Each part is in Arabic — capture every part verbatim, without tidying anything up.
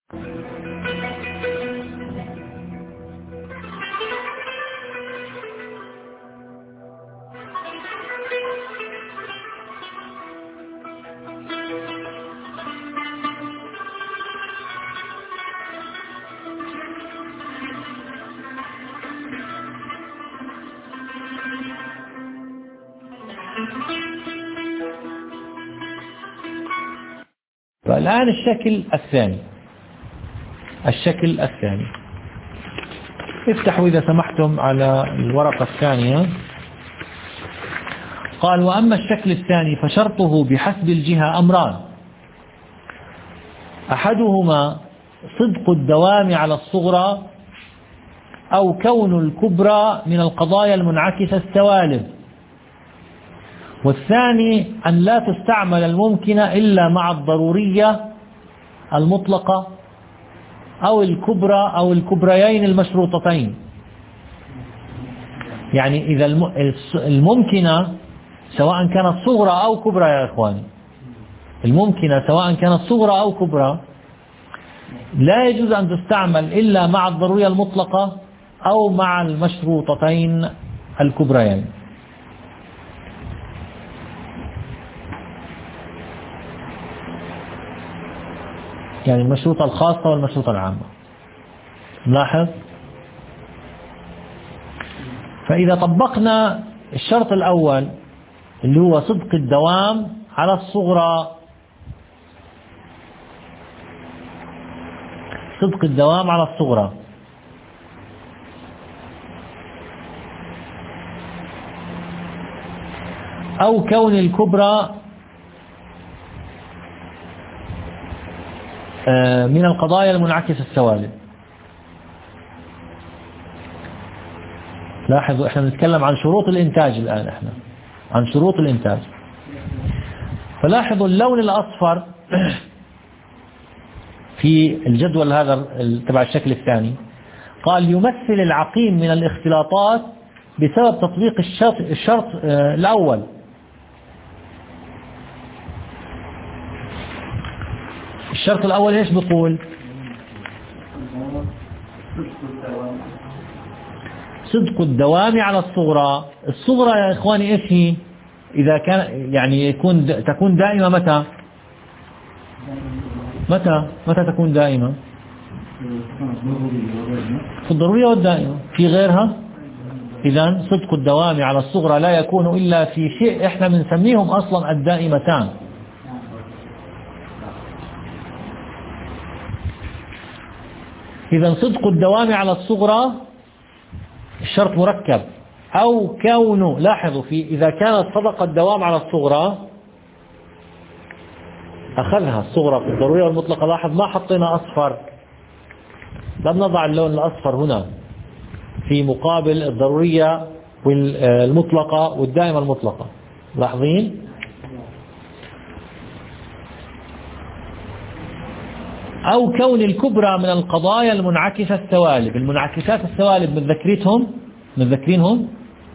فالآن الشكل الثاني الشكل الثاني افتحوا إذا سمحتم على الورقة الثانية. قال: وأما الشكل الثاني فشرطه بحسب الجهة أمران: أحدهما صدق الدوام على الصغرى أو كون الكبرى من القضايا المنعكسة السوالب، والثاني أن لا تستعمل الممكنة إلا مع الضرورية المطلقة أو الكبرى أو الكبريين المشروطتين. يعني إذا الممكنة سواء كانت صغرى أو كبرى يا إخواني، الممكنة سواء كانت صغرى أو كبرى لا يجوز أن تستعمل إلا مع الضرورية المطلقة أو مع المشروطتين الكبريين. يعني المشروطة الخاصة والمشروطة العامة. نلاحظ، فإذا طبقنا الشرط الأول اللي هو صدق الدوام على الصغرى، صدق الدوام على الصغرى أو كون الكبرى من القضايا المنعكسة السوالب. لاحظوا احنا نتكلم عن شروط الإنتاج الآن، احنا عن شروط الإنتاج. فلاحظوا اللون الأصفر في الجدول هذا تبع الشكل الثاني، قال: يمثل العقيم من الاختلاطات بسبب تطبيق الشرط, الشرط الأول. الشرط الأول ايش بيقول؟ صدق الدوام على الصغرى. الصغرى يا إخواني ايش هي؟ إذا كان يعني يكون تكون دائمة متى؟ متى متى تكون دائمة؟ في الضرورية والدائمة، في غيرها. إذن صدق الدوام على الصغرى لا يكون إلا في شيء احنا بنسميهم أصلا الدائمتان. إذن صدق الدوام على الصغرى الشرط مركب، أو كونه، لاحظوا، في إذا كانت صدق الدوام على الصغرى أخذها الصغرى في الضرورية والمطلقة. لاحظ ما حطينا أصفر، لم نضع اللون الأصفر هنا في مقابل الضرورية والمطلقة والدائمة المطلقة. لاحظين؟ أو كون الكبرى من القضايا المنعكسة السوالب. المنعكسات السوالب متذكريتهم متذكرينهم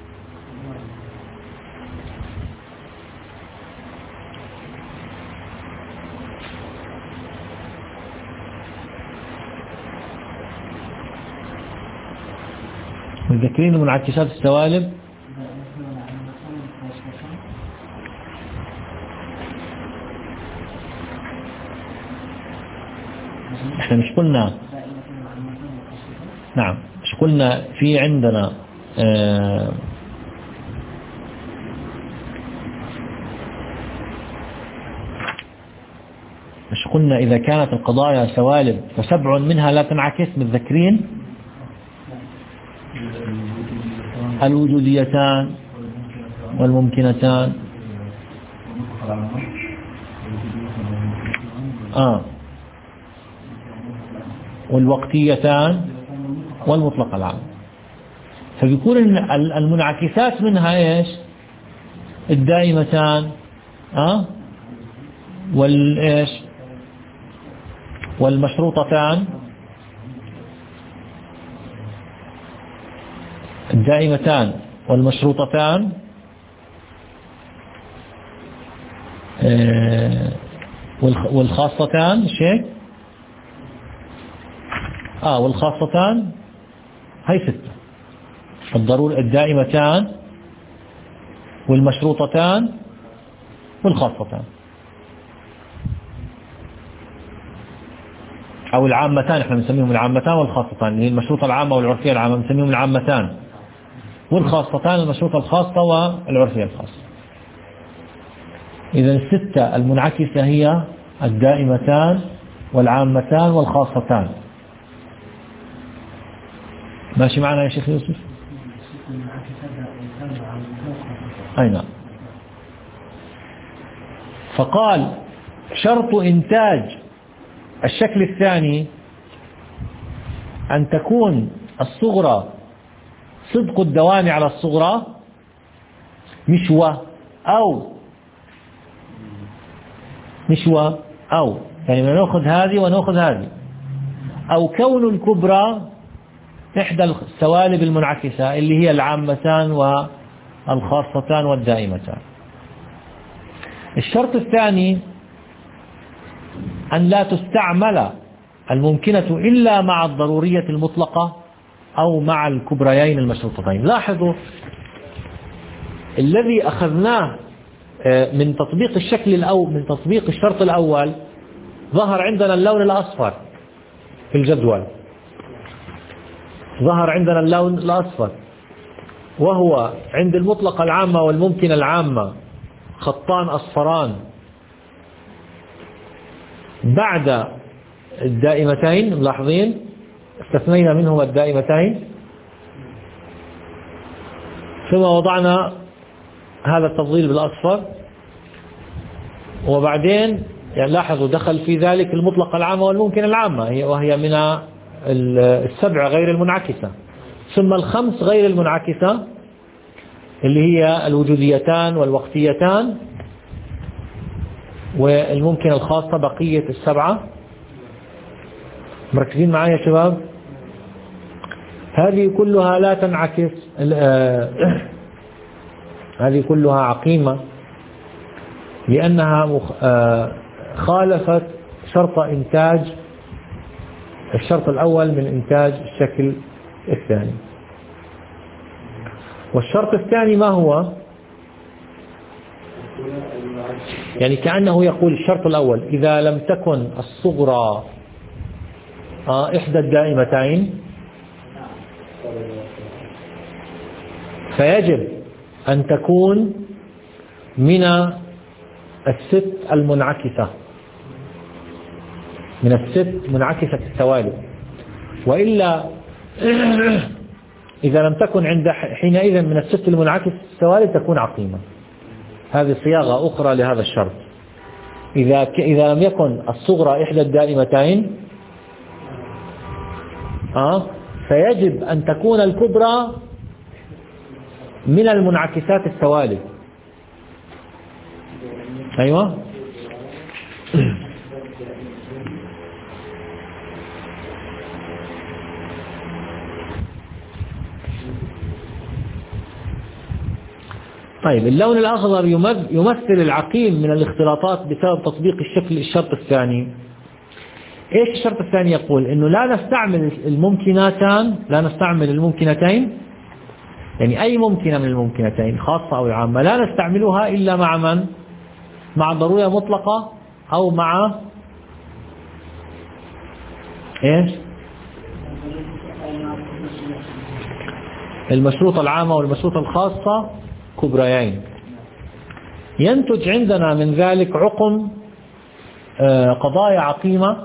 متذكرين المنعكسات السوالب؟ احنا مش قلنا، نعم مش قلنا في عندنا اه مش قلنا إذا كانت القضايا سوالب فسبع منها لا تنعكس؟ متذكرين؟ الوجوديتان والممكنتان آه والوقتيتان والمطلق العام. فبيكون المنعكسات منها ايش؟ الدائمتان اه والايش والمشروطتان. الدائمتان والمشروطتان آه والخاصتان شيء آه والخاصتان هي ستة: الضرور الدائمتان والمشروطتان والخاصتان، أو العامتان. احنا بنسميهم العامتان والخاصتان، اللي هي المشروطة العامة والعرفية العامة بنسميهم العامتان، والخاصتان المشروطة الخاصة والعرفية الخاصة. إذا الستة المنعكسة هي الدائمتان والعامتان والخاصتان. ماشي معنا يا شيخ يوسف؟ أي نعم. فقال شرط إنتاج الشكل الثاني أن تكون الصغرى صدق الدوام على الصغرى، مش و أو مش و أو، يعني نأخذ هذه ونأخذ هذه، أو كون الكبرى إحدى السوالب المنعكسة اللي هي العامتان والخاصتان والدائمتان. الشرط الثاني أن لا تستعمل الممكنة إلا مع الضرورية المطلقة أو مع الكبريين المشروطتين. لاحظوا الذي أخذناه من تطبيق الشكل الأول، من تطبيق الشرط الأول، ظهر عندنا اللون الأصفر في الجدول، ظهر عندنا اللون الأصفر، وهو عند المطلقة العامة والممكنة العامة خطان أصفران بعد الدائمتين. ملاحظين استثنينا منهما الدائمتين، ثم وضعنا هذا التفضيل بالأصفر، وبعدين يعني لاحظوا دخل في ذلك المطلقة العامة والممكنة العامة، وهي من السبع غير المنعكسة، ثم الخمس غير المنعكسة اللي هي الوجوديتان والوقتيتان والممكنة الخاصة، بقية السبعة. مركزين معايا يا شباب؟ هذه كلها لا تنعكس، هذه كلها عقيمة لأنها خالفت شرط إنتاج الشرط الأول من إنتاج الشكل الثاني. والشرط الثاني ما هو؟ يعني كأنه يقول الشرط الأول إذا لم تكن الصغرى إحدى الدائمتين فيجب أن تكون من الست المنعكسة، من الست منعكسة السوالب، وإلا إذا لم تكن عند حينئذ من الست المنعكسة السوالب تكون عقيمة. هذه صياغة أخرى لهذا الشرط. إذا إذا لم يكن الصغرى إحدى الدائمتين آه فيجب أن تكون الكبرى من المنعكسات السوالب. أيوة. طيب اللون الأخضر يمثل العقيم من الاختلاطات بسبب تطبيق الشكل الشرط الثاني. ايش الشرط الثاني؟ يقول انه لا نستعمل الممكنتان، لا نستعمل الممكنتين، يعني اي ممكنة من الممكنتين خاصة او عامة لا نستعملها الا مع من؟ مع ضرورة مطلقة او مع ايش؟ المشروطة العامة والمشروطة الخاصة كبريين. ينتج عندنا من ذلك عقم قضايا عقيمة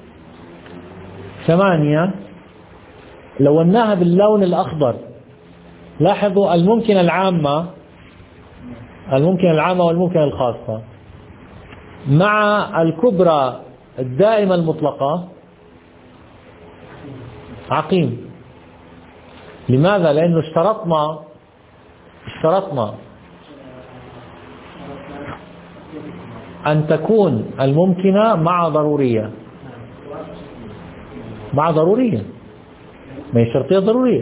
ثمانية لوناها باللون الأخضر. لاحظوا الممكنة العامة، الممكنة العامة والممكنة الخاصة مع الكبرى الدائمة المطلقة عقيم. لماذا؟ لأنه اشترطنا اشترطنا أن تكون الممكنة مع ضرورية، مع ضرورية، ما هي شرطية ضرورية.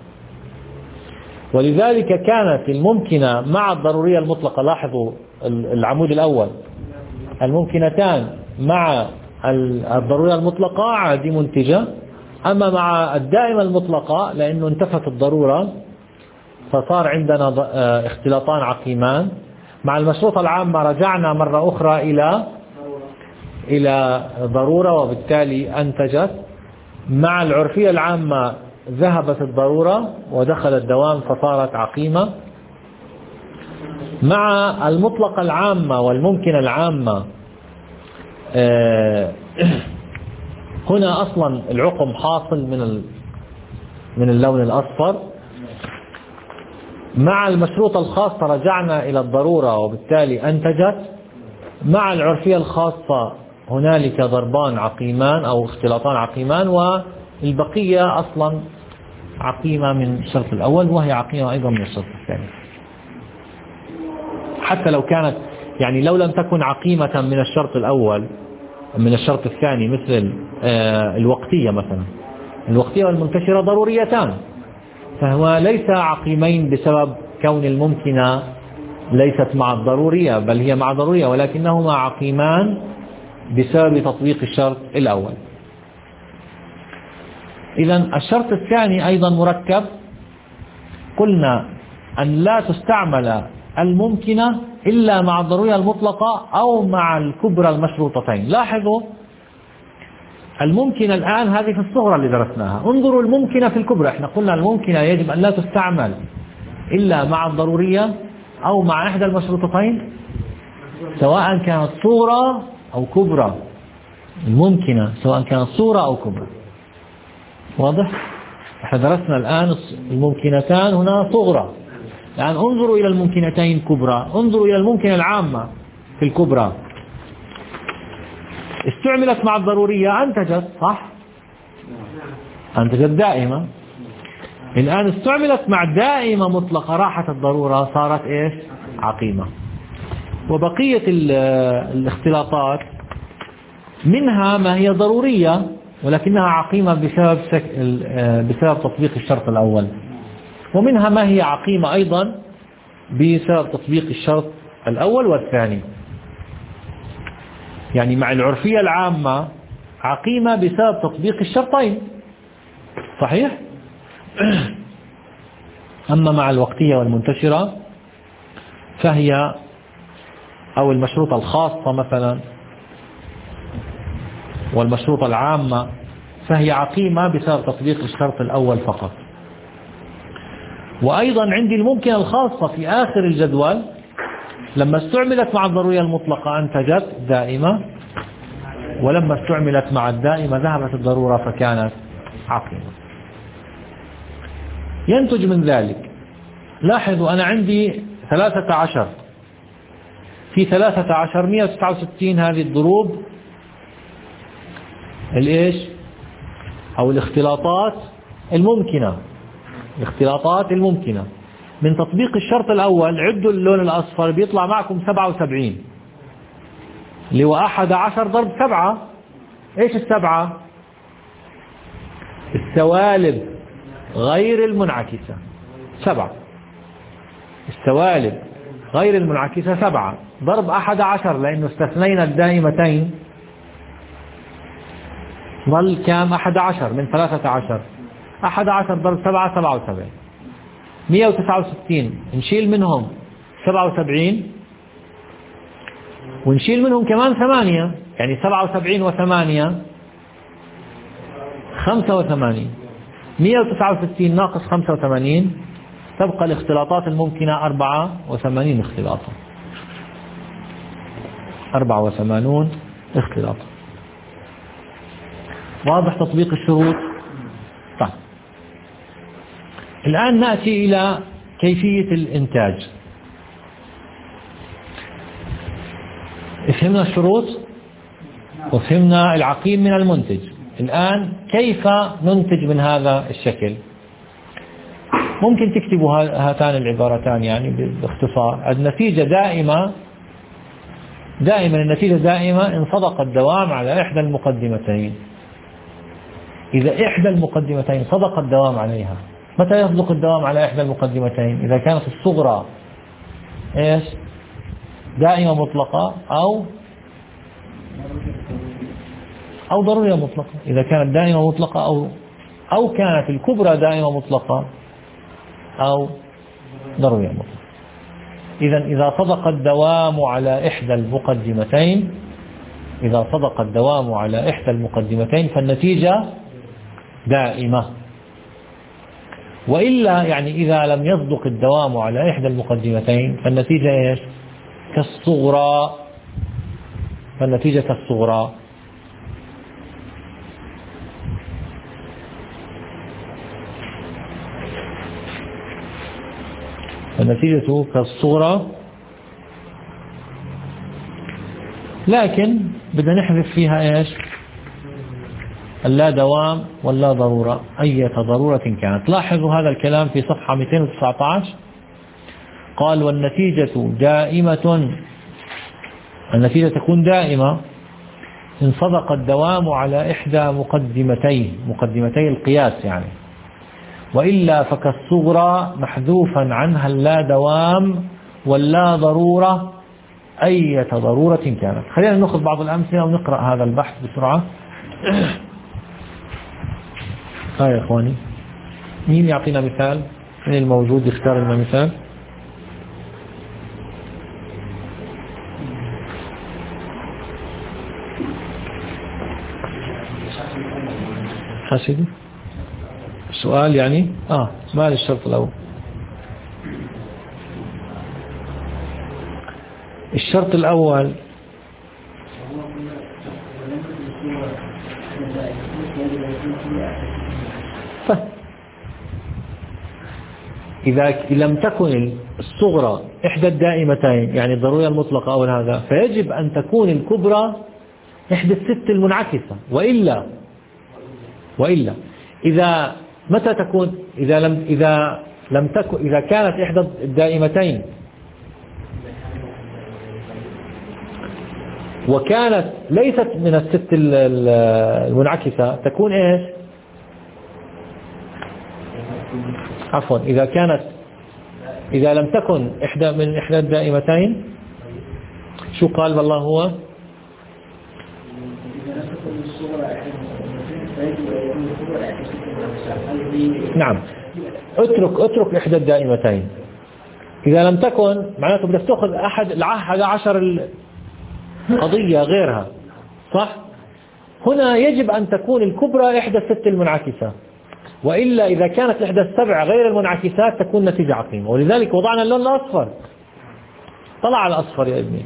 ولذلك كانت الممكنة مع الضرورية المطلقة. لاحظوا العمود الأول، الممكنتان مع الضرورية المطلقة عادي منتجة، أما مع الدائمة المطلقة لأنه انتفت الضرورة فصار عندنا اختلاطان عقيمان. مع المشروطة العامة رجعنا مرة أخرى إلى إلى ضرورة وبالتالي أنتجت. مع العرفية العامة ذهبت الضرورة ودخل الدوام فصارت عقيمة. مع المطلقة العامة والممكنة العامة هنا أصلا العقم حاصل من من اللون الأصفر. مع المشروطة الخاصة رجعنا إلى الضرورة وبالتالي أنتجت. مع العرفية الخاصة هنالك ضربان عقيمان أو اختلاطان عقيمان، والبقية أصلا عقيمة من الشرط الأول وهي عقيمة أيضا من الشرط الثاني، حتى لو كانت يعني لو لم تكن عقيمة من الشرط الأول من الشرط الثاني، مثل الوقتية مثلا. الوقتية والمنتشرة ضروريتان، فهو ليس عقيمين بسبب كون الممكنة ليست مع الضرورية، بل هي مع ضرورية، ولكنهما عقيمان بسبب تطبيق الشرط الأول. إذن الشرط الثاني أيضا مركب. قلنا أن لا تستعمل الممكنة إلا مع الضرورية المطلقة أو مع الكبرى المشروطتين. لاحظوا الممكنة الآن هذه في الصغرى اللي درسناها، انظروا الممكنة في الكبرى. احنا قلنا الممكنة يجب أن لا تستعمل إلا مع الضرورية أو مع إحدى المشروطتين سواء كانت صغرى أو كبرى. الممكنة سواء كانت صغرى أو كبرى. واضح؟ احنا درسنا الآن الممكنتان هنا صغرى. الآن انظروا إلى الممكنتين كبرى، انظروا إلى الممكنة العامة في الكبرى. استعملت مع الضرورية أنتجت، صح؟ أنتجت دائمة. الآن استعملت مع دائمة مطلقة راحت الضرورة صارت إيش؟ عقيمة. وبقية الاختلاطات منها ما هي ضرورية ولكنها عقيمة بسبب بسبب تطبيق الشرط الأول، ومنها ما هي عقيمة أيضا بسبب تطبيق الشرط الأول والثاني. يعني مع العرفية العامة عقيمة بسبب تطبيق الشرطين، صحيح؟ أما مع الوقتية والمنتشرة فهي أو المشروطة الخاصة مثلا والمشروطة العامة فهي عقيمة بسبب تطبيق الشرط الأول فقط. وأيضا عندي الممكنة الخاصة في آخر الجدول لما استعملت مع الضرورية المطلقة أنتجت دائمة، ولما استعملت مع الدائمة ذهبت الضرورة فكانت عقيمة. ينتج من ذلك، لاحظوا أنا عندي ثلاثة عشر في ثلاثة عشر مئة وتسعة وستين هذه الضروب الإيش أو الاختلاطات الممكنة. الاختلاطات الممكنة من تطبيق الشرط الأول عدوا اللون الأصفر بيطلع معكم سبعة وسبعين اللي هو أحد عشر ضرب سبعة. إيش السبعة؟ السوالب غير المنعكسة سبعة. السوالب غير المنعكسة سبعة ضرب أحد عشر لأنه استثنينا الدائمتين ظل كام؟ أحد عشر من ثلاثة عشر. أحد عشر ضرب سبعة سبعة وسبعين. مئة وتسعة وستين نشيل منهم سبعة وسبعين ونشيل منهم كمان ثمانية، يعني سبعة وسبعين وثمانية خمسة وثمانين. مئة وتسعة وستين ناقص خمسة وثمانين تبقى الاختلاطات الممكنة أربعة وثمانين اختلاطا. أربعة وثمانون اختلاطا. واضح تطبيق الشروط؟ طيب الآن نأتي إلى كيفية الإنتاج. فهمنا الشروط وفهمنا العقيم من المنتج. الآن كيف ننتج من هذا الشكل؟ ممكن تكتبوا هاتان العبارتان يعني باختصار. النتيجة دائمة دائما النتيجة دائمة إن صدق الدوام على إحدى المقدمتين. إذا إحدى المقدمتين صدق الدوام عليها. متى يصدق الدوام على إحدى المقدمتين؟ إذا كانت الصغرى إيش؟ دائمة مطلقة أو أو ضرورية مطلقة. إذا كانت دائمة مطلقة أو أو كانت الكبرى دائمة مطلقة أو ضرورية مطلقة. إذا إذا صدق الدوام على إحدى المقدمتين إذا صدق الدوام على إحدى المقدمتين فالنتيجة دائمة. وإلا يعني إذا لم يصدق الدوام على إحدى المقدمتين فالنتيجة إيش؟ كالصغرى فالنتيجة كالصغرى. فالنتيجة كالصغرى، لكن بدنا نحذف فيها إيش؟ اللا دوام واللا ضرورة أي ضرورة كانت. لاحظوا هذا الكلام في صفحة مئتين وتسعة عشر. قال والنتيجة دائمة، النتيجة تكون دائمة إن صدق الدوام على إحدى مقدمتي مقدمتي القياس يعني، وإلا فكالصغرى محذوفا عنها اللا دوام واللا ضرورة أي ضرورة كانت. خلينا نأخذ بعض الأمثلة ونقرأ هذا البحث بسرعة. ها يا إخواني، مين يعطينا مثال؟ من الموجود يختار لنا مثال؟ حسيدي السؤال يعني آه ما الشرط الأول؟ الشرط الأول إذا لم تكن الصغرى إحدى الدائمتين يعني الضرورية المطلقة أو هذا، فيجب أن تكون الكبرى إحدى الست المنعكسة. وإلا وإلا إذا متى تكون إذا لم إذا لم تكن إذا كانت إحدى الدائمتين وكانت ليست من الست المنعكسة تكون إيش؟ عفوا إذا كانت إذا لم تكن إحدى من إحدى الدائمتين شو قال والله هو؟ نعم اترك اترك إحدى الدائمتين. إذا لم تكن معناته بدك تأخذ أحد العشر عشر قضية غيرها، صح؟ هنا يجب أن تكون الكبرى إحدى الست المنعكسة، وإلا إذا كانت إحدى السبع غير المنعكسات تكون نتيجة عقيمة. ولذلك وضعنا اللون الأصفر. طلع على الأصفر يا ابني.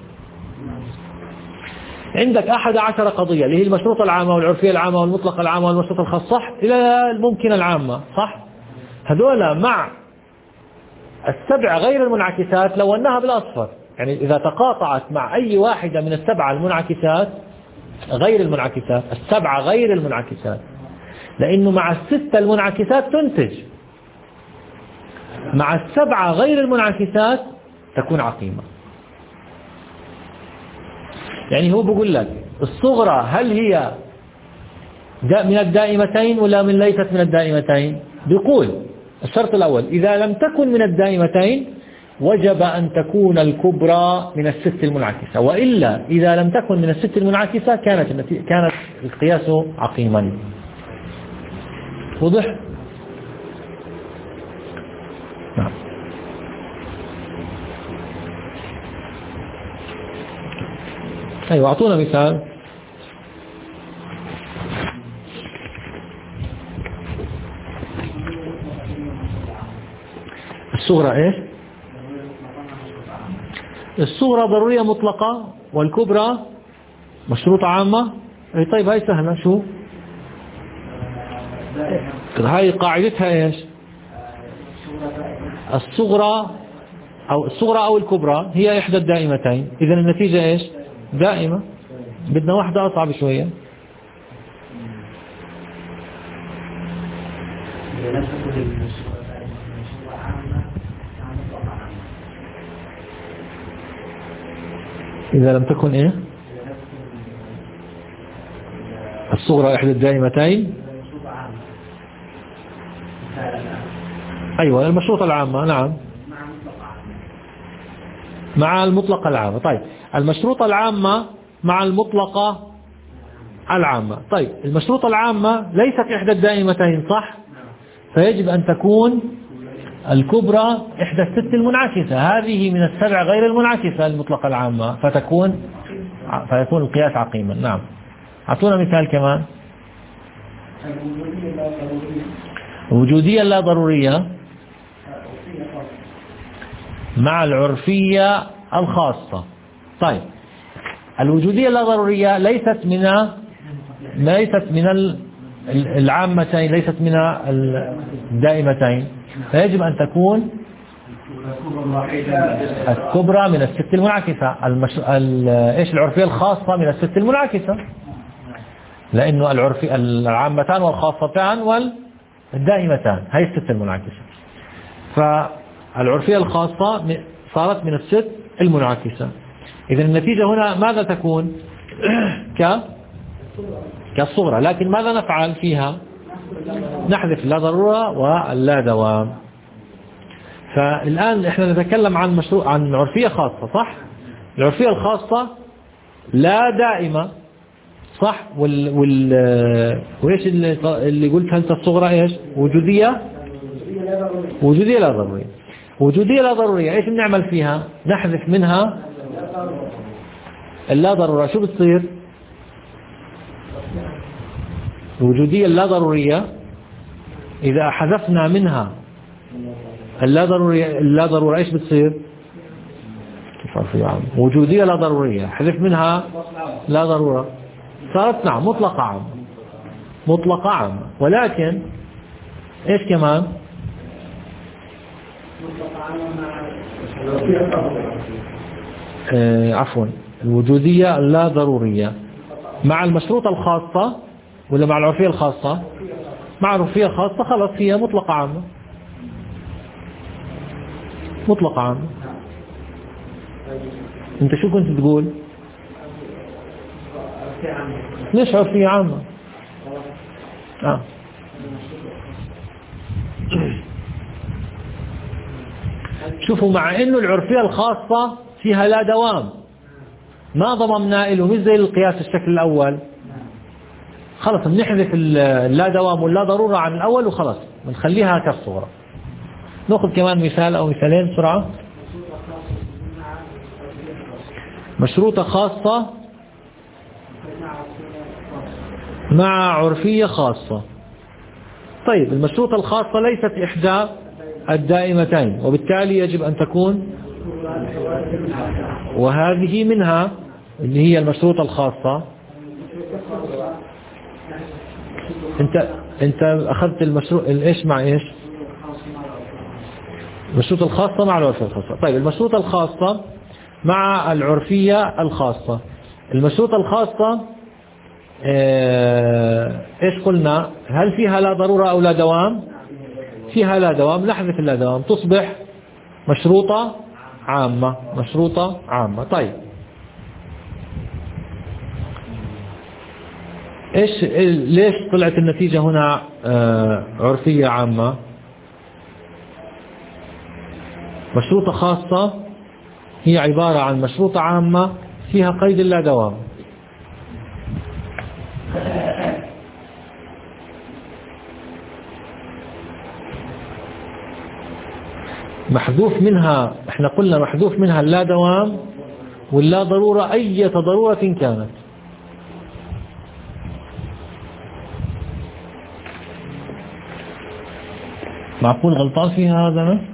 عندك أحد عشر قضية اللي هي المشروطة العامة والعرفية العامة والمطلقة العامة والمشروطة الخاصة، صح؟ إلى الممكنة العامة، صح؟ هذولا مع السبع غير المنعكسات لوناها بالأصفر، يعني إذا تقاطعت مع أي واحدة من السبعة المنعكسات غير المنعكسات السبعة غير المنعكسات، لأنه مع الستة المنعكسات تنتج، مع السبعة غير المنعكسات تكون عقيمة. يعني هو بيقول لك الصغرى هل هي من الدائمتين ولا من ليست من الدائمتين؟ بيقول الشرط الأول إذا لم تكن من الدائمتين وجب أن تكون الكبرى من الست المنعكسة، وإلا إذا لم تكن من الست المنعكسة كانت كانت القياس عقيما. وضح؟ نعم. أيوة أعطونا مثال. الصغرى إيش؟ الصغرى ضرورية مطلقة والكبرى مشروطة عامة. أي طيب هاي سهلة. شو هاي قاعدتها إيش؟ الصغرى أو الصغرى أو الكبرى هي إحدى الدائمتين، إذن النتيجة إيش؟ دائمة. بدنا واحدة أصعب شوية. إذا لم تكن إيه؟ الصغرى إحدى الدائمتين. أيوة المشروطة العامة. نعم مع المطلقة العامة. طيب المشروطة العامة مع المطلقة العامة. طيب المشروطة العامة ليست إحدى الدائمتين صح؟ فيجب أن تكون الكبرى إحدى الست المنعكسة، هذه من السبع غير المنعكسة المطلقة العامة، فتكون فيكون القياس عقيما. نعم، أعطونا مثال كمان. الوجودية اللا ضرورية مع العرفية الخاصة. طيب الوجودية اللا ضرورية ليست من ليست من العامتين، ليست من الدائمتين، فيجب أن تكون الكبرى من الست المنعكسة. المش... ال... إيش العرفية الخاصة من الست المنعكسة، لأنه العرفي العامتان والخاصتان والدائمتان هي الست المنعكسة، فالعرفية الخاصة صارت من الست المنعكسة. إذا النتيجة هنا ماذا تكون؟ ك كالصغرى. لكن ماذا نفعل فيها؟ نحذف اللا ضرورة واللا دوام. فالآن احنا نتكلم عن مشروع عن عرفية خاصة صح؟ العرفية الخاصة لا دائمة صح؟ وال وال وايش اللي, اللي قلت انت الصغرى ايش؟ وجودية وجودية لا ضرورية. وجودية لا ضرورية ايش بنعمل فيها؟ نحذف منها اللا ضرورة. شو بتصير؟ الوجودية اللا ضرورية إذا حذفنا منها اللا ضرورية اللا ضرورة إيش بتصير؟ كيف عرفية عام؟ وجودية لا ضرورية حذف منها لا ضرورة صارت نعم مطلقة عام مطلقة عام. ولكن إيش كمان؟ آه عفوا الوجودية اللا ضرورية مع المشروطة الخاصة ولا مع العرفية الخاصة؟ مع العرفية الخاصة خلص هي مطلقة عامة مطلقة عامة. انت شو كنت تقول؟ ليش عرفية عامة؟ آه. شوفوا مع انه العرفية الخاصة فيها لا دوام ما ضممنا له مش زي القياس الشكل الاول، خلص بنحذف اللا دوام واللا ضرورة عن الأول وخلص بنخليها كالصورة. نأخذ كمان مثال أو مثالين بسرعة. مشروطة خاصة مع عرفية خاصة. طيب المشروطة الخاصة ليست إحدى الدائمتين وبالتالي يجب أن تكون، وهذه منها اللي هي المشروطة الخاصة. انت انت اخذت المشروع الايش مع ايش؟ المشروطة الخاصة مع العرفية الخاصة. طيب المشروطة الخاصة مع العرفية الخاصة. المشروطة الخاصة اه ايش قلنا؟ هل فيها لا ضرورة او لا دوام؟ فيها لا دوام، نحذف اللا دوام تصبح مشروطة عامة مشروطة عامة. طيب إيش ليش طلعت النتيجة هنا آه عرفية عامة؟ مشروطة خاصة هي عبارة عن مشروطة عامة فيها قيد اللا دوام. محذوف منها، احنا قلنا محذوف منها اللا دوام واللا ضرورة أي ضرورة كانت. معقول غلطان فيها هذا أنا؟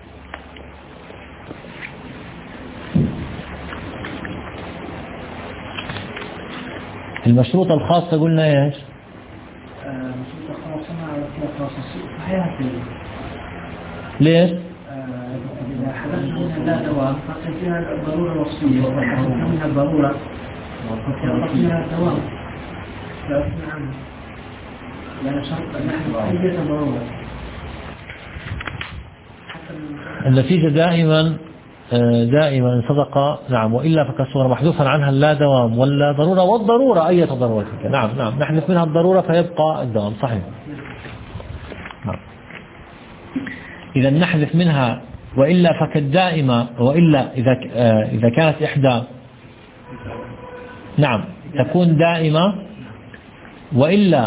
المشروطة الخاصة قلنا ايش؟ مشروطة خاصة مع عرفية خاصة صحيح. ليش؟ إذا حدثنا منها لا دوام فقد فيها الضرورة الوصفية، وإذا حدثنا منها الضرورة فقد فيها الدوام. نعم يعني شرط أن نحن أي ضرورة. النتيجة دائما دائما صدق. نعم وإلا فكالصورة محذوفا عنها اللا دوام ولا ضرورة والضرورة أي ضرورة. نعم نعم نحذف منها الضرورة فيبقى الدوام. صحيح. نعم. إذا نحذف منها وإلا فكالدائمة، وإلا إذا إذا كانت إحدى نعم تكون دائمة وإلا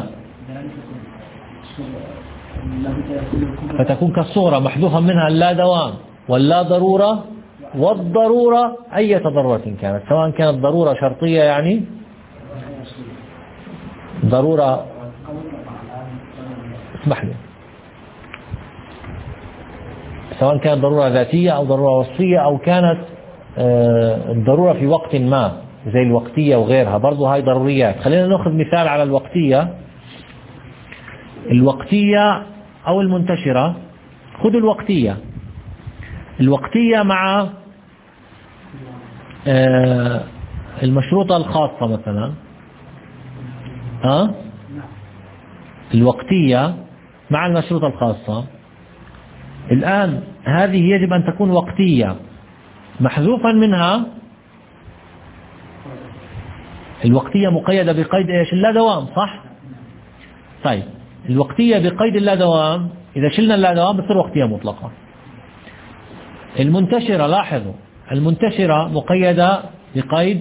فتكون كالصغرى محذوفا منها اللا دوام واللا ضرورة والضرورة أي ضرورة كانت، سواء كانت ضرورة شرطية يعني ضرورة، اسمح لي، سواء كانت ضرورة ذاتية أو ضرورة وصفية أو كانت الضرورة في وقت ما زي الوقتية وغيرها، برضو هاي ضروريات. خلينا نأخذ مثال على الوقتية. الوقتية أو المنتشرة، خذوا الوقتية. الوقتية مع المشروطة الخاصة مثلا، ها الوقتية مع المشروطة الخاصة. الآن هذه يجب أن تكون وقتية محذوفا منها الوقتية مقيدة بقيد ايش؟ اللا دوام، صح؟ طيب الوقتية بقيد اللا دوام، إذا شلنا اللا دوام بتصير وقتية مطلقة. المنتشرة، لاحظوا المنتشرة مقيدة بقيد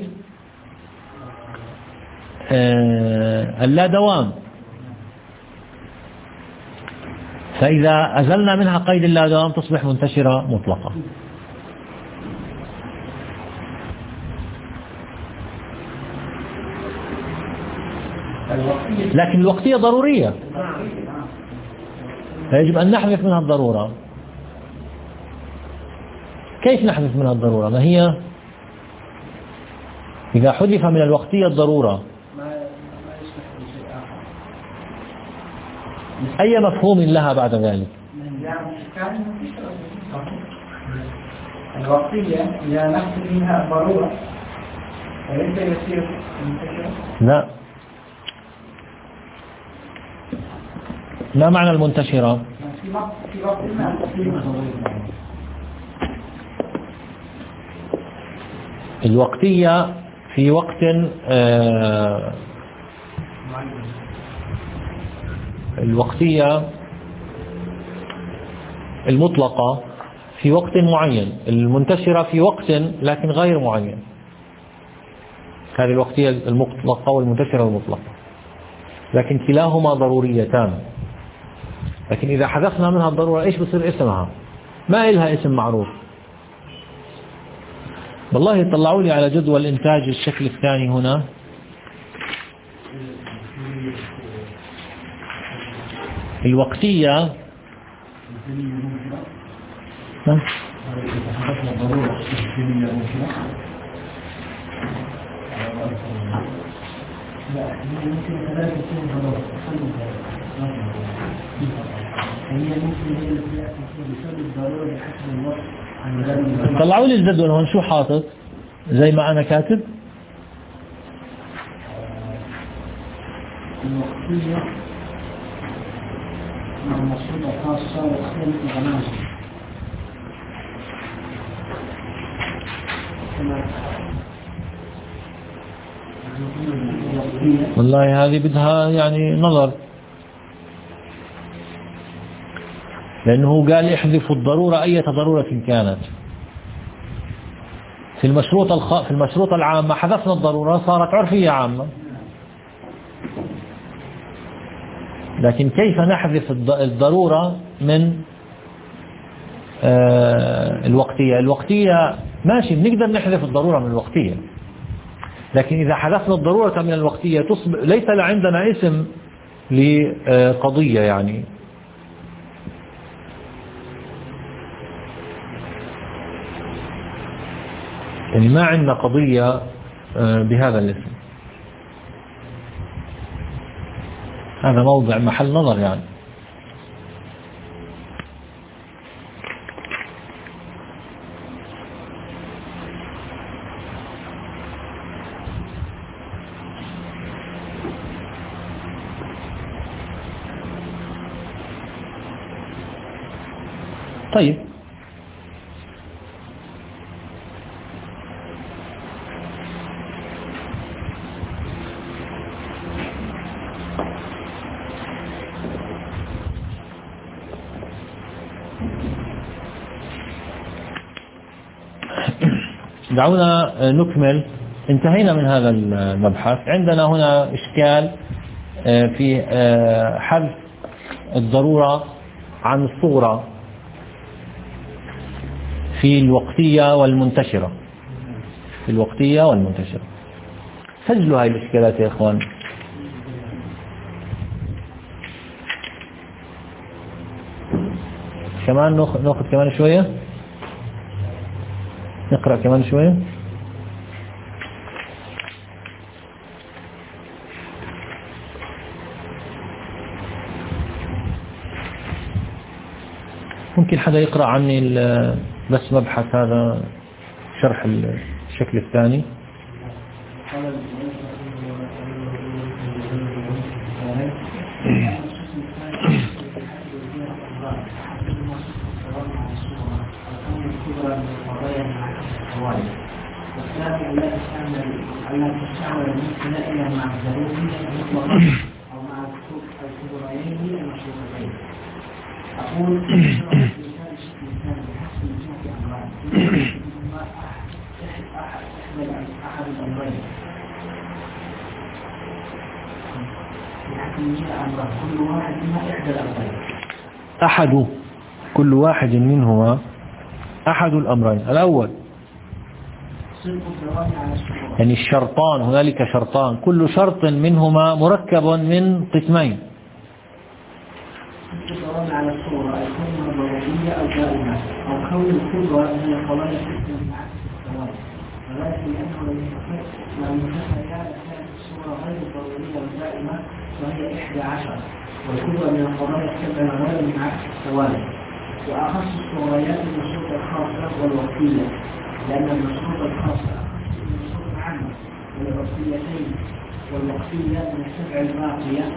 آه اللا دوام، فإذا أزلنا منها قيد اللا دوام تصبح منتشرة مطلقة. لكن الوقتية ضرورية فيجب أن نحذف منها الضرورة. كيف نحذف منها الضرورة؟ ما هي إذا حذف من الوقتية الضرورة أي مفهوم لها بعد ذلك؟ الوقتية إذا نحذف منها الضرورة فليس يصير منتشرا؟ لا، ما معنى المنتشرة؟ في وقت ما الوقتية في وقت آه الوقتية المطلقة في وقت معين، المنتشرة في وقت لكن غير معين. هذه الوقتية المطلقة والمنتشرة المطلقة، لكن كلاهما ضروريتان. لكن إذا حذفنا منها الضرورة إيش بصير اسمها؟ ما إلها اسم معروف. والله طلعوا لي على جدول إنتاج الشكل الثاني هنا. الوقتية طلعوا لي الجدول هون شو حاطط زي ما أنا كاتب. الوقتية مع المشروطة الخاصة واختلاف الغناصر. والله هذه بدها يعني نظر، لأنه قال احذفوا الضرورة أي ضرورة كانت. في المشروط الخ... في المشروط العامة حذفنا الضرورة صارت عرفية عامة. لكن كيف نحذف الضرورة من آه الوقتية؟ الوقتية ماشي بنقدر نحذف الضرورة من الوقتية، لكن إذا حذفنا الضرورة من الوقتية تصبح ليس عندنا اسم لقضية، يعني يعني ما عندنا قضية بهذا الاسم. هذا موضع محل نظر يعني. طيب دعونا نكمل. انتهينا من هذا المبحث. عندنا هنا إشكال في حذف الضرورة عن الصغرى في الوقتية والمنتشرة، في الوقتية والمنتشرة. سجلوا هاي الإشكالات يا إخوان. كمان نأخذ كمان شوية، نقرأ كمان شوية. ممكن حدا يقرأ عني بس مبحث هذا شرح الشكل الثاني. أقول أحد الأمرين كل واحد منها إحدى الأمرين أحد كل واحد منهما أحد الأمرين. الأول يعني الشرطان، هنالك شرطان كل شرط منهما مركب من قسمين. الدوران على الصورة أي كونها ضرورية أو دائمة أو كون الكبرى من القضايا الحكمة من عكس الثواب، ولكن لأنه لو انتهى كانت الصورة غير ضرورية ودائمة فهي إحدى عشر، والكبرى من القضايا السبع غير من عكس الثواب. وأخص الصوريات المشروط الخاصة والوقتية، لأن المشروط الخاصة أخص من المشروط العامة والوقتيتين، والوقتية من السبع الباقية.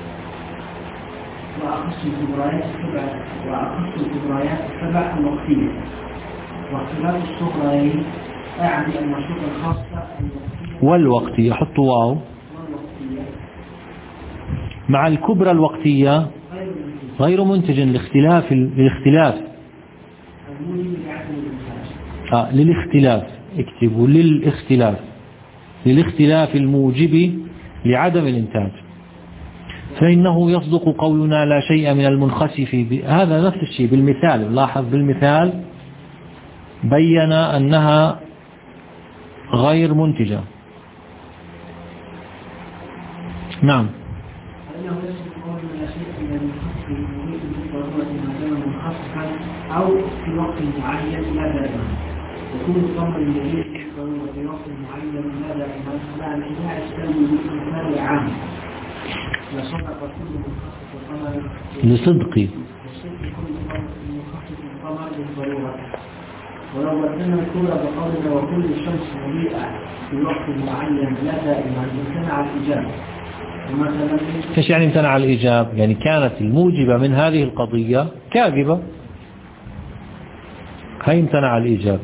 وأخص الكبريات السبع وأخص الكبريات السبع الوقتية. واختلاف الصغرين أعني المشروط الخاصة والوقتية، حطوا واو مع الكبرى الوقتية غير منتج لاختلاف للاختلاف آه للاختلاف اكتبوا للاختلاف للاختلاف الموجب لعدم الإنتاج، فإنه يصدق قولنا لا شيء من المنخسف. هذا نفس الشيء بالمثال، لاحظ بالمثال بين أنها غير منتجة. نعم. أو في وقت معين لا دائما، يكون الضمن الجديد في وقت معين لا دائما لا انحناء يستوي بالمثال عام. لصدق كل منخفض القمر لصدق لصدق كل منخفض القمر بالضرورة. ولو بدلنا الكبرى بقولنا وكل شمس مضيئة في وقت معين لا دائما امتنع الإجابة. ايش يعني امتنع الإجابة؟ يعني كانت الموجبة من هذه القضية كاذبة، هي امتنع الإجابة.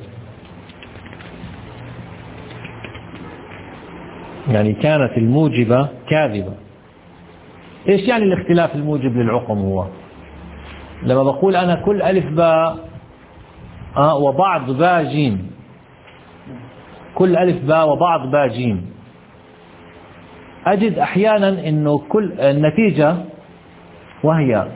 يعني كانت الموجبة كاذبة. ايش يعني الاختلاف الموجب للعقم؟ هو لما بقول أنا كل ألف باء آه وبعض باء جيم، كل ألف باء وبعض باء جيم، أجد أحيانا أنه كل النتيجة وهي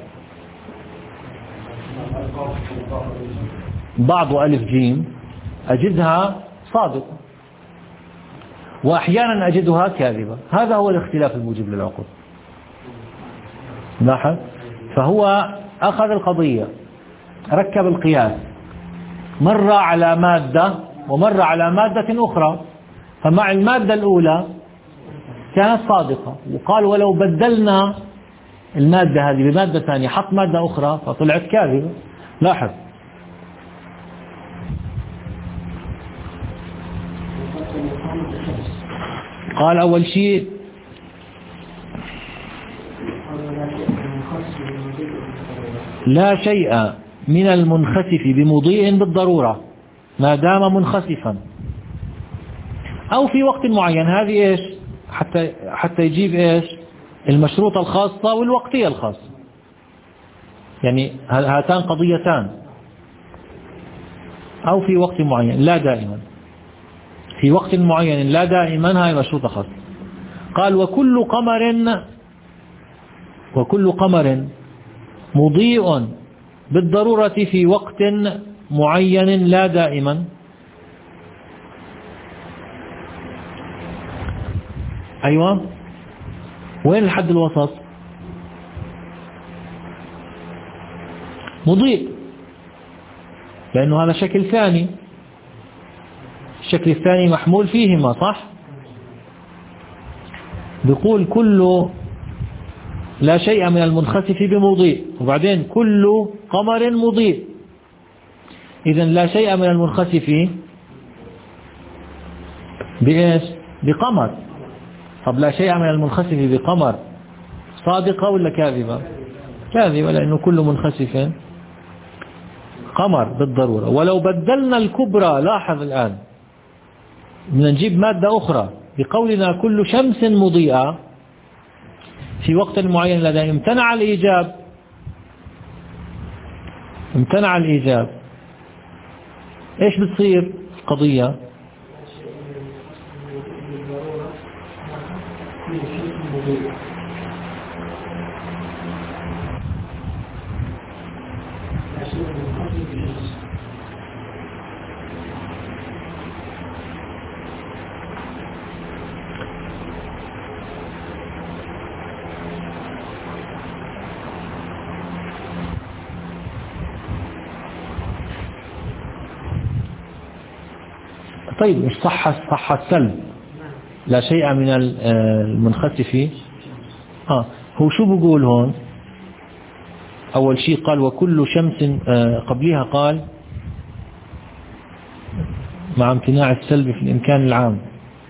بعض ألف جيم أجدها صادقة، وأحيانا أجدها كاذبة. هذا هو الاختلاف الموجب للعقل. لاحظ، فهو أخذ القضية ركب القياس، مر على مادة ومر على مادة أخرى، فمع المادة الأولى كانت صادقة، وقال ولو بدلنا المادة هذه بمادة ثانية حط مادة أخرى فطلعت كاذبة. لاحظ، قال أول شيء لا شيء من المنخسف بمضيء بالضرورة ما دام منخسفا أو في وقت معين. هذه إيش؟ حتى حتى يجيب إيش؟ المشروطة الخاصة والوقتية الخاصة. يعني هاتان قضيتان. أو في وقت معين لا دائما، في وقت معين لا دائما، هاي مشروطة خاصة. قال وكل قمر وكل قمر مضيء بالضرورة في وقت معين لا دائما. أيوة، وين الحد الوسط؟ مضيء، لأنه هذا شكل ثاني، الشكل الثاني محمول فيهما، صح؟ بيقول كل لا شيء من المنخسف بمضيء، وبعدين كل قمر مضيء. إذن لا شيء من المنخسف بإيش؟ بقمر. طب لا شيء من المنخسف بقمر صادقة ولا كاذبة؟ كاذبة، لأنه كل منخسف قمر بالضرورة. ولو بدلنا الكبرى، لاحظ الآن بدنا نجيب مادة أخرى بقولنا كل شمس مضيئة في وقت معين لدى امتنع الإيجاب، امتنع الإيجاب، إيش بتصير القضية؟ طيب مش صح صح السلب لا شيء من المنخسف. آه هو شو بقول هون؟ أول شيء قال وكل شمس، آه قبلها قال مع امتناع السلب في الإمكان العام.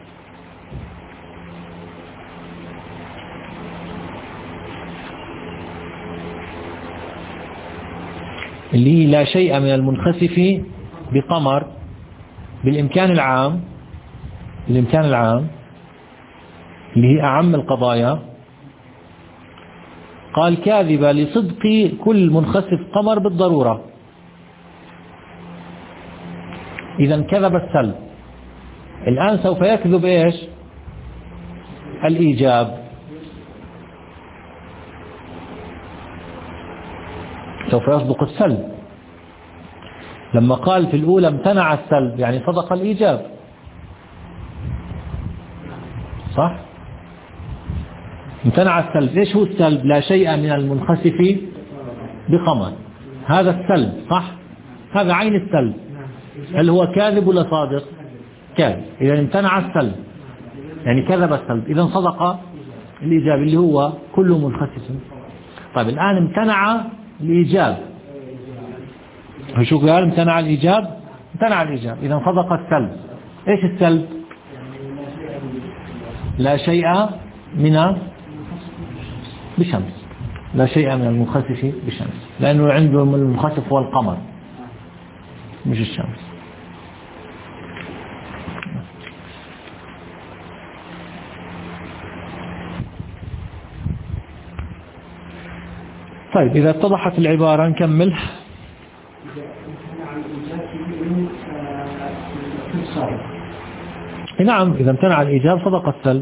اللي هي لا شيء من المنخسف بقمر بالإمكان العام، بالإمكان العام اللي هي أعم القضايا. قال كاذبة لصدق كل منخسف قمر بالضرورة. إذا كذب السلب. الآن سوف يكذب إيش؟ الإيجاب. سوف يصدق السلب. لما قال في الأولى امتنع السلب يعني صدق الإيجاب، صح؟ امتنع السلب. إيش هو السلب؟ لا شيء من المنخسف بقمر، هذا السلب، صح؟ هذا عين السلب. هل هو كاذب ولا صادق؟ كاذب. إذا امتنع السلب يعني كذب السلب، إذا صدق الإيجاب اللي هو كل منخسف. طيب الآن امتنع الإيجاب، شو قال؟ امتنع الإيجاب، امتنع الإيجاب، إذا صدق السلب. إيش السلب؟ لا شيء من بشمس، لا شيء من المنخسف بشمس، لأنه عنده من المنخسف هو القمر مش الشمس. طيب إذا اتضحت العبارة نكمل. نعم، إذا امتنع الإيجاب صدق السلب.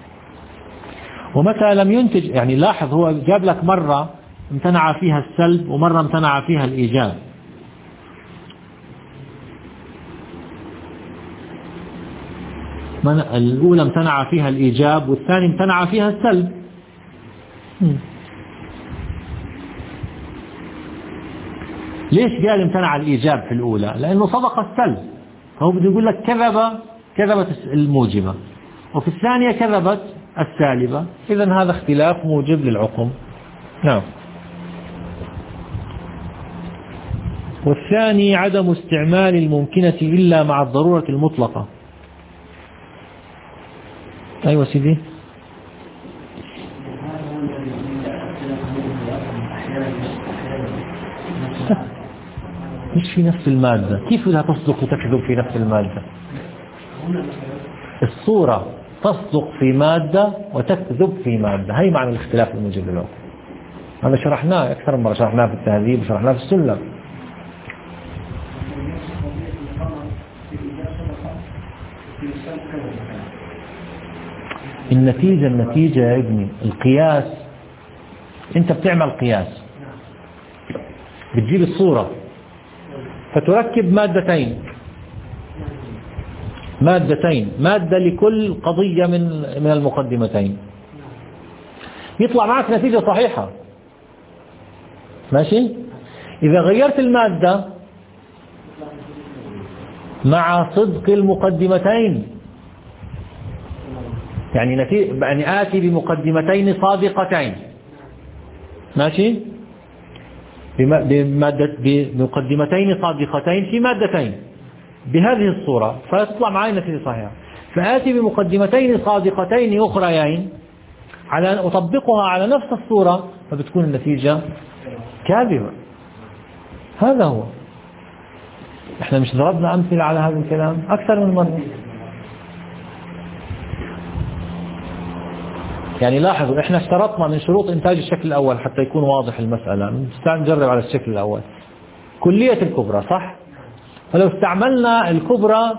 ومتى لم ينتج، يعني لاحظ هو جاب لك مرة امتنع فيها السلب ومرة امتنع فيها الإيجاب. الأولى امتنع فيها الإيجاب والثاني امتنع فيها السلب. ليش قال امتنع الإيجاب في الأولى؟ لأنه صدق السلب، فهو بده يقول لك كذب كذبت الموجبة، وفي الثانية كذبت السالبة. إذن هذا اختلاف موجب للعقم. نعم. والثاني عدم استعمال الممكنة إلا مع الضرورة المطلقة. أيوة سيدي. مش في نفس المادة، كيف بدها تصدق وتكذب في نفس المادة؟ الصورة تصدق في مادة وتكذب في مادة، هي معنى الاختلاف الموجب للعقم. هذا شرحناه أكثر من مرة، شرحناه في التهذيب وشرحناه في السلم. النتيجة النتيجة يا ابني، القياس أنت بتعمل قياس، بتجيب الصورة فتركب مادتين مادتين مادة لكل قضية من من المقدمتين، يطلع معك نتيجة صحيحة. ماشي؟ إذا غيرت المادة مع صدق المقدمتين، يعني نتيجة يعني آتي بمقدمتين صادقتين، ماشي، بمادة بمقدمتين صادقتين في مادتين بهذه الصورة، فتطلع معي نتيجة صحيحة. فآتي بمقدمتين صادقتين أخريين على أطبقها على نفس الصورة، فبتكون النتيجة كاذبة. هذا هو. احنا مش ضربنا أمثلة على هذا الكلام أكثر من مرة. يعني لاحظوا، احنا اشترطنا من شروط إنتاج الشكل الأول حتى يكون واضح المسألة، نجرب على الشكل الأول كلية الكبرى، صح؟ فلو استعملنا الكبرى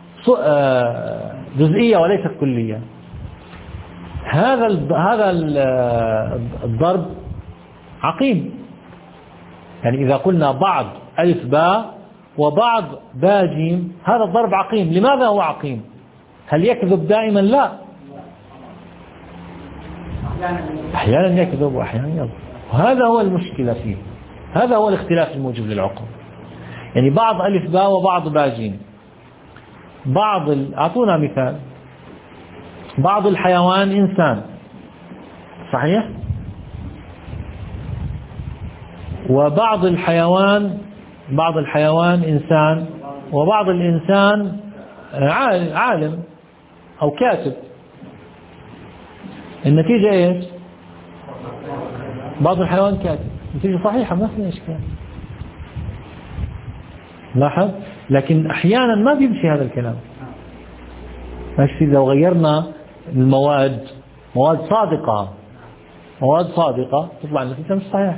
جزئية وليست كلية، هذا هذا الضرب عقيم. يعني إذا قلنا بعض ألف باء وبعض باء جيم، هذا الضرب عقيم. لماذا هو عقيم؟ هل يكذب دائما؟ لا، أحيانا يكذب وأحيانا يضرب، وهذا هو المشكلة فيه. هذا هو الاختلاف الموجب للعقل. يعني بعض ألف باء وبعض باء جيم، بعض ال... أعطونا مثال، بعض الحيوان إنسان، صحيح؟ وبعض الحيوان بعض الحيوان إنسان، وبعض الإنسان عالم أو كاتب. النتيجة إيش؟ بعض الحيوان كاتب، النتيجة صحيحة، ما فيها إشكال. لاحظ، لكن أحيانا ما بيمشي هذا الكلام. ماشي، لو غيرنا المواد، مواد صادقة مواد صادقة تطلع النتيجة مش صحيحة.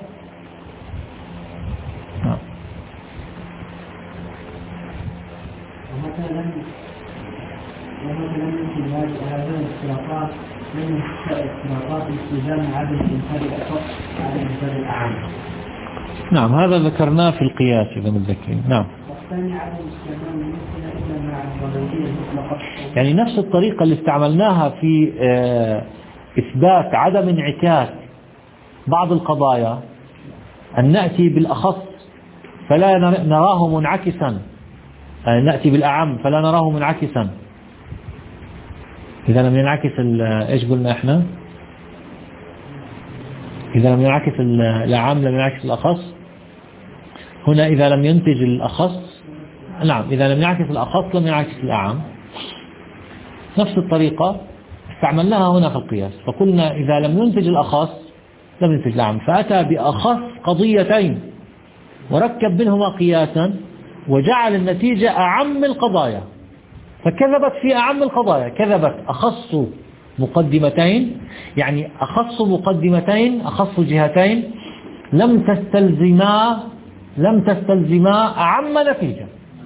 ومثلا ومثلا مثل هذه الاختلافات من اختلافات التزام عدم الانتاج الأصح على الانتاج الأعم. نعم، هذا ذكرناه في القياس إذا متذكرين. نعم. والثاني عدم استعمال المثل إلا مع الضرورية المطلقة. يعني نفس الطريقة اللي استعملناها في إثبات عدم انعكاس بعض القضايا، أن نأتي بالأخص فلا نراه منعكسا، أن نأتي بالأعم فلا نراه منعكسا. إذا لم ينعكس إيش قلنا إحنا؟ إذا لم ينعكس الأعم لم ينعكس الأخص. هنا إذا لم ينتج الأخص، نعم، إذا لم ينعكس الأخص لم ينعكس الأعم. نفس الطريقة استعملناها هنا في القياس، فقلنا إذا لم ينتج الأخص لم ينتج الأعم، فأتى بأخص قضيتين وركب بينهما قياسا وجعل النتيجة أعم القضايا، فكذبت في أعم القضايا، كذبت أخص مقدمتين، يعني أخص مقدمتين أخص جهتين لم تستلزما لم تستلزما أعم نتيجة،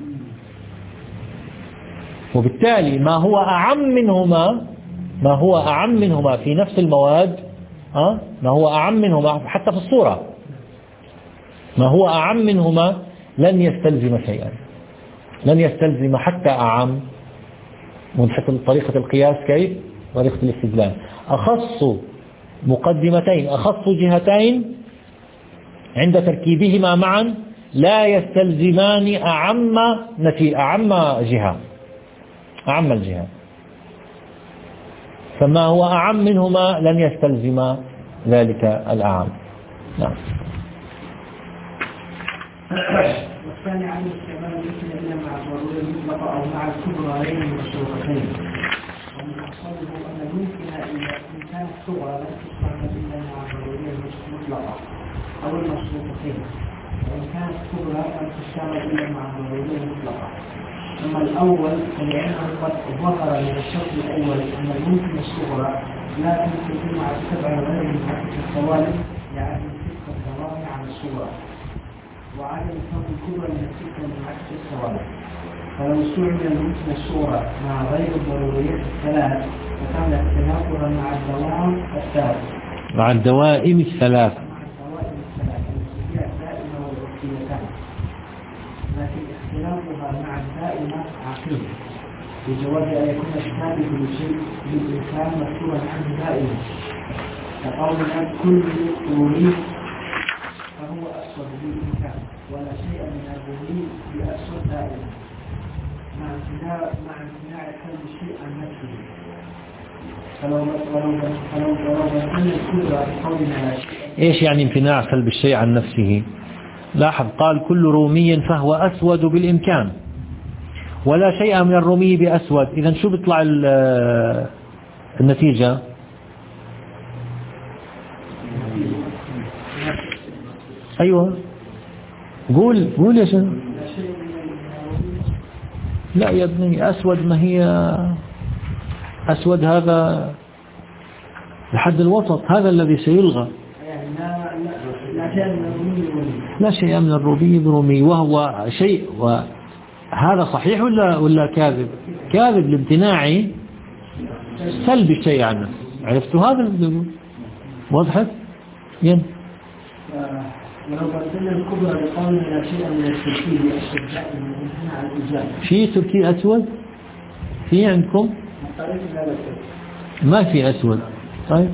وبالتالي ما هو أعم منهما ما هو أعم منهما في نفس المواد، أه؟ ما هو أعم منهما حتى في الصورة، ما هو أعم منهما لن يستلزم شيئا، لن يستلزم حتى أعم. ونحط طريقة القياس كيف؟ طريقة الاستدلال، أخص مقدمتين أخص جهتين عند تركيبهما معا لا يستلزمان أعم نتي أعم جهة أعم الجهة، فما هو أعم منهما لن يستلزم ذلك الأعم. نعم. والثاني عن استعمال المثل إلا مع الضرورة المطلقة أو مع الكبرى من الشروطين، ومن أقصده أن الممكن إن كانت صغرى لا تستعمل إلا مع الضرورية المطلقة أو المشروطتين، وإن كانت كبرى لا تستعمل إلا مع الضرورية المطلقة. أما الأول فلأنه قد ظهر من الشرط الأول أن الممكن الصغرى لا تمكن مع السبع غير منعكس الصوالح يعني تلك الضرائب عن الصغرى، وعدم كون الكبرى من الستة من عكس الصوالح. فلو استعمل الممكن الصورة مع غير الضروريات الثلاث فكان تناقضا مع الدوام الثالث. مع الدوائم الثلاث. مع الدوائم الثلاث التي الدائمة والعقليتان، لكن اختلافها مع الدائمة عقيم بجواز أن يكون الثابت لشيء بالإمكان مكتوبا عنه دائما، كقولنا كل طولي فهو أسود بالإمكان، ولا شيء من الرومي بأسود دائما، مع امتناع مع امتناع كل شيء عن نفسه. فلو ولو فلو ولو بدلنا الكبرى بقولنا لا شيء. ايش يعني امتناع سلب الشيء عن نفسه؟ لاحظ قال كل رومي فهو أسود بالإمكان ولا شيء من الرومي بأسود. إذا شو بيطلع النتيجة؟ أيوة قول قول يا شيخ. لا يا ابني أسود ما هي أسود هذا لحد الوسط، هذا الذي سيلغى. لا شيء من الرومي برومي وهو شيء، وهذا صحيح ولا ولا كاذب؟ كاذب لامتناع سلب الشيء عنه. عرفتوا هذا اللي وضحت؟ ين ولو بدلنا الكبرى بقولنا لا شيء من التركيب أسود دائما امتناع الإجابة. في تركي أسود؟ في عندكم؟ ما في أسود. طيب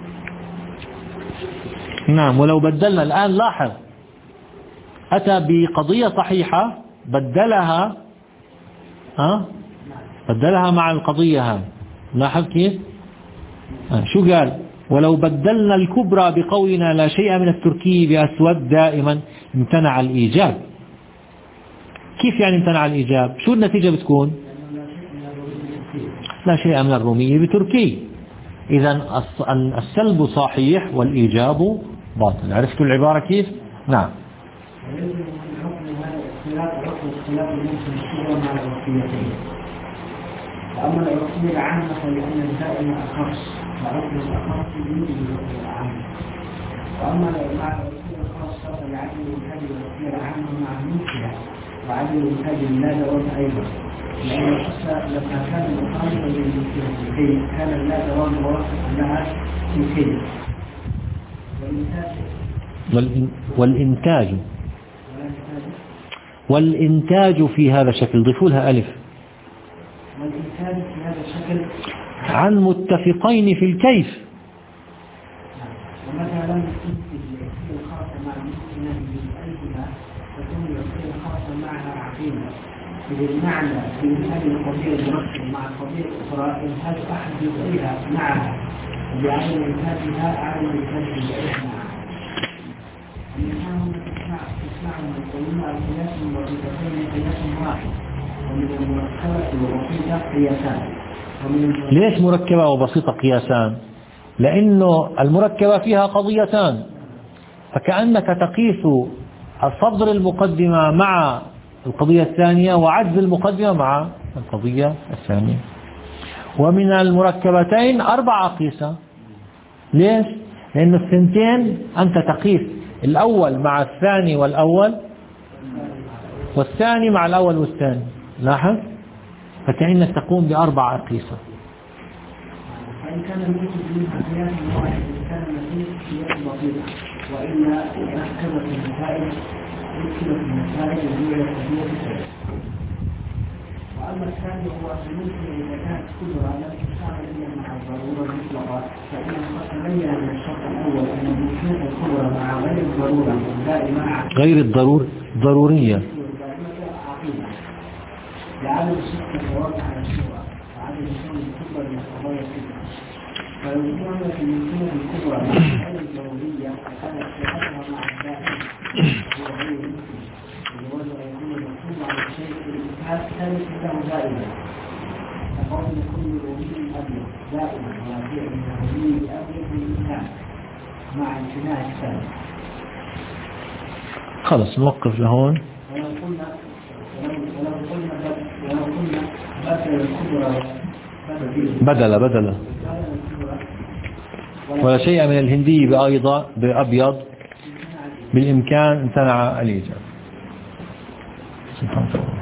نعم. ولو بدلنا الآن لاحظ أتى بقضية صحيحة بدلها ها بدلها مع القضية ها. لاحظ كيف؟ شو قال؟ ولو بدلنا الكبرى بقولنا لا شيء من التركيب بأسود دائما امتنع الإيجاب. كيف يعني امتنع الإيجاب؟ شو النتيجة بتكون؟ لا شيء من الرومي بتركي. إذا السلب صحيح والإيجاب باطل. عرفتوا العبارة كيف؟ نعم. وأما العقلية العامة فلأن الدائم أخص وعقل الأخص يوجد العقلية العامة. وأما مع العقلية الخاصة فلعدم الإنتاج العقلية العامة مع المنكرة وعدم الإنتاج لا دوام أيضا، لأن الأصل لما كان مخالفا للمنكرة في الكيل كان لا دوام موافقا لها في الكيل. والإنتاج والإنتاج في هذا الشكل ضيفوا لها ألف. والإنتاج في هذا الشكل عن متفقين في الكيف. ومتى لم تنتج العقلية الخاصة مع الممكنة بألفها تكون العقلية الخاصة معها عقيمة. إذ المعنى في هذه القضية المركبة مع القضية الأخرى إنتاج أحد جزئيها معها وبعدم إنتاجها أعلم إنتاج جزئيها معها. الإنسان تسمع تسمعهم يقولون القياس الوظيفتين قياس واحد، ومن المركبة والبسيطة قياسان. ليش مركبة وبسيطة قياسان؟ لأنه المركبة فيها قضيتان، فكأنك تقيس الصدر المقدمة مع القضية الثانية وعجز المقدمة مع القضية الثانية. ومن المركبتين أربع أقيسة. ليش؟ لأن الثنتين أنت تقيس الأول مع الثاني والأول والثاني مع الأول والثاني. لاحظ؟ فكأنك تقوم بأربع أقيسة. فإن كان الموجود منها قياس واحد كان المسيح قياس بسيطة، وإلا ركبت المسائل ركبت المسائل وهي القضية. وأما الثاني هو الممكن إذا كانت كبرى لم تستعمل إلا مع الضرورة المطلقة، فإنه قد تبين من الشرط الأول أن الممكن الكبرى مع غير الضرورة دائما غير الضرور ضرورية لعدم صدق الجواب على الشورى وعدم الشورى الكبرى من القضايا الكبرى. فالممكن في الممكنة الكبرى مع غير الضرورية فكانت صحتها مع الدائم هو غير ممكن، وجواز أن يكون المكتوب على الشيء في الإنتاج ثالث له دائما، كقول كل رومي أبيض دائما ولا شيء من الرومي أبيض في الإنتاج مع امتناع الثالث. خلص نوقف لهون. ولو قلنا ولو قلنا ولو قلنا بدل الكبرى بدل بدل ولا شيء من الهندي بأيضا بأبيض بالإمكان امتنع الإيجاب. سبحان الله.